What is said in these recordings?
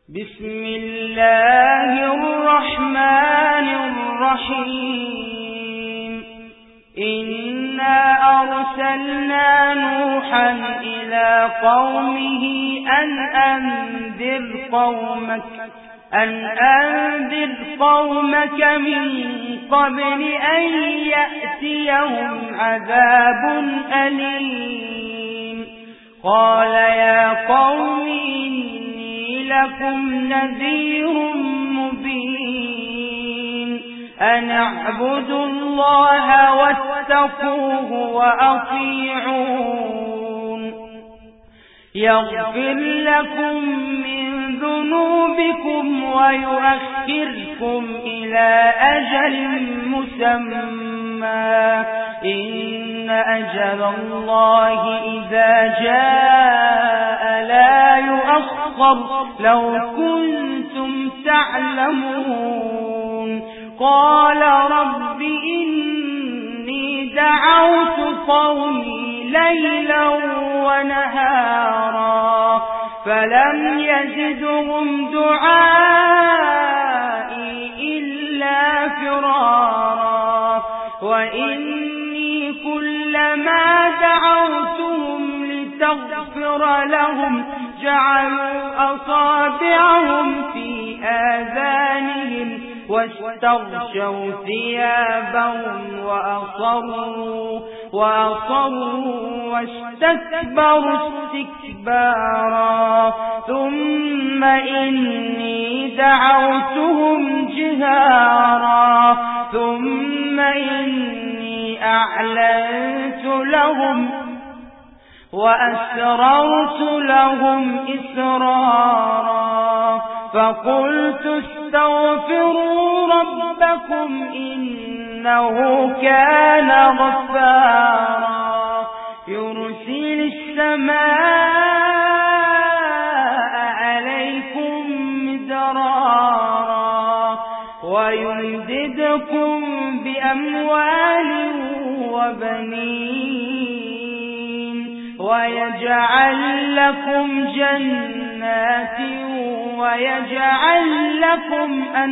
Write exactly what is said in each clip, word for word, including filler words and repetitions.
بسم الله الرحمن الرحيم إنا أرسلنا نوحا إلى قومه أن أنذر قومك أن أنذر قومك من قبل أن يأتيهم عذاب أليم قال يا قوم إني لكم نذير مبين أن اعبدوا الله واتقوه وأطيعون يغفر لكم من ذنوبكم ويؤخركم إلى أجل مسمى إن أجل الله إذا جاء لا يؤخر لو كنتم تعلمون قال رب إني دعوت قومي ليلا ونهارا فلم يزدهم دعائي إلا فرارا وإني كلما دعوتهم لتغفر لهم جعلوا أصابعهم في آذانهم واستغشوا ثيابهم وأصروا وأصروا واستكبروا استكبارا ثم إني دعوتهم جهارا ثم إني أعلنت لهم وأسررت لهم إسرارا فقلت استغفروا ربكم إنه كان غفارا يرسل السماء عليكم مدرارا ويمددكم بأموال وبنين ويجعل لكم جنات ويجعل لكم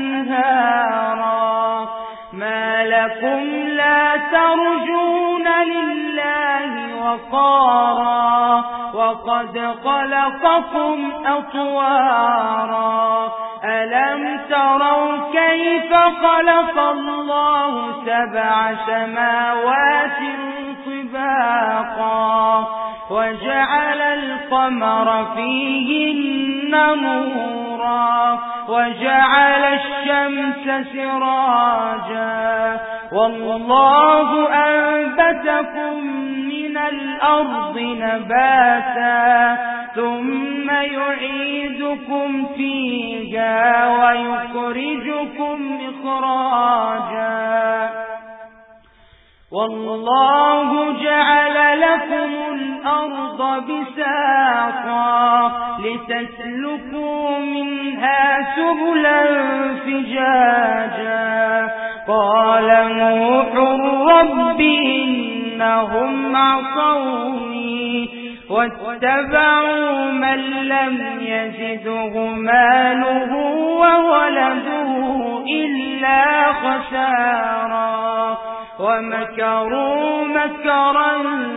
أنهارا ما لكم لا ترجون لله وقارا وقد خلقكم أطوارا ألم تروا كيف خلق الله سبع سماوات طباقا وجعل القمر فيهن نورا وجعل الشمس سراجا والله أنبتكم من الأرض نباتا ثم يعيدكم فيها ويخرجكم إخراجا والله جعل لكم الأرض بساطا لتسلكوا منها سبلا فجاجا قال نوح رب إنهم عصوني واتبعوا من لم يزده ماله وولده إلا خسارا ومكروا مكرا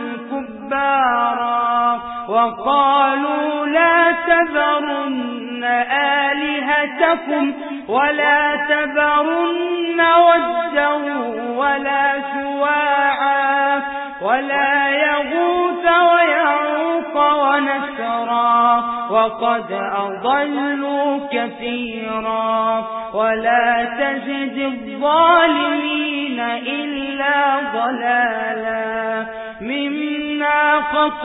كبارا وقالوا لا تذرن آلهتكم ولا تذرن ودا ولا سواعا ولا يغوث ويعوق ونسرا وقد أضلوا كثيرا ولا تزد الظالمين إلا ضلالا مما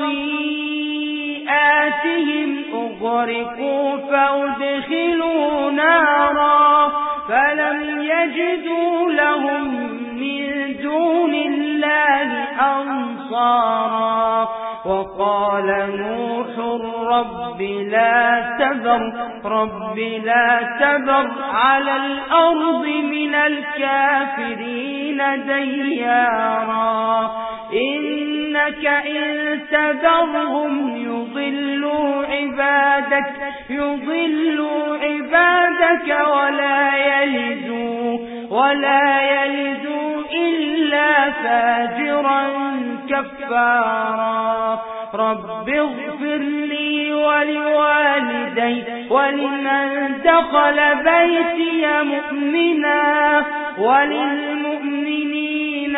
خطيئاتهم أغرقوا فأدخلوا نارا فلم يجدوا لهم من دون الله أنصارا وقال نوح رب لا تذر رب لا تذر على الأرض من الكافرين ديارا إنك إن تذرهم يضلوا عبادك يضلوا عبادك ولا يلدوا ولا يلدوا إلا فاجرا كفارا. رب اغفر لي ولوالدي ولمن دخل بيتي مؤمنا وللمؤمنين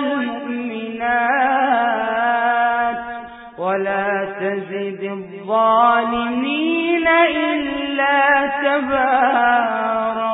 والمؤمنات ولا تزد الظالمين إلا تبارا.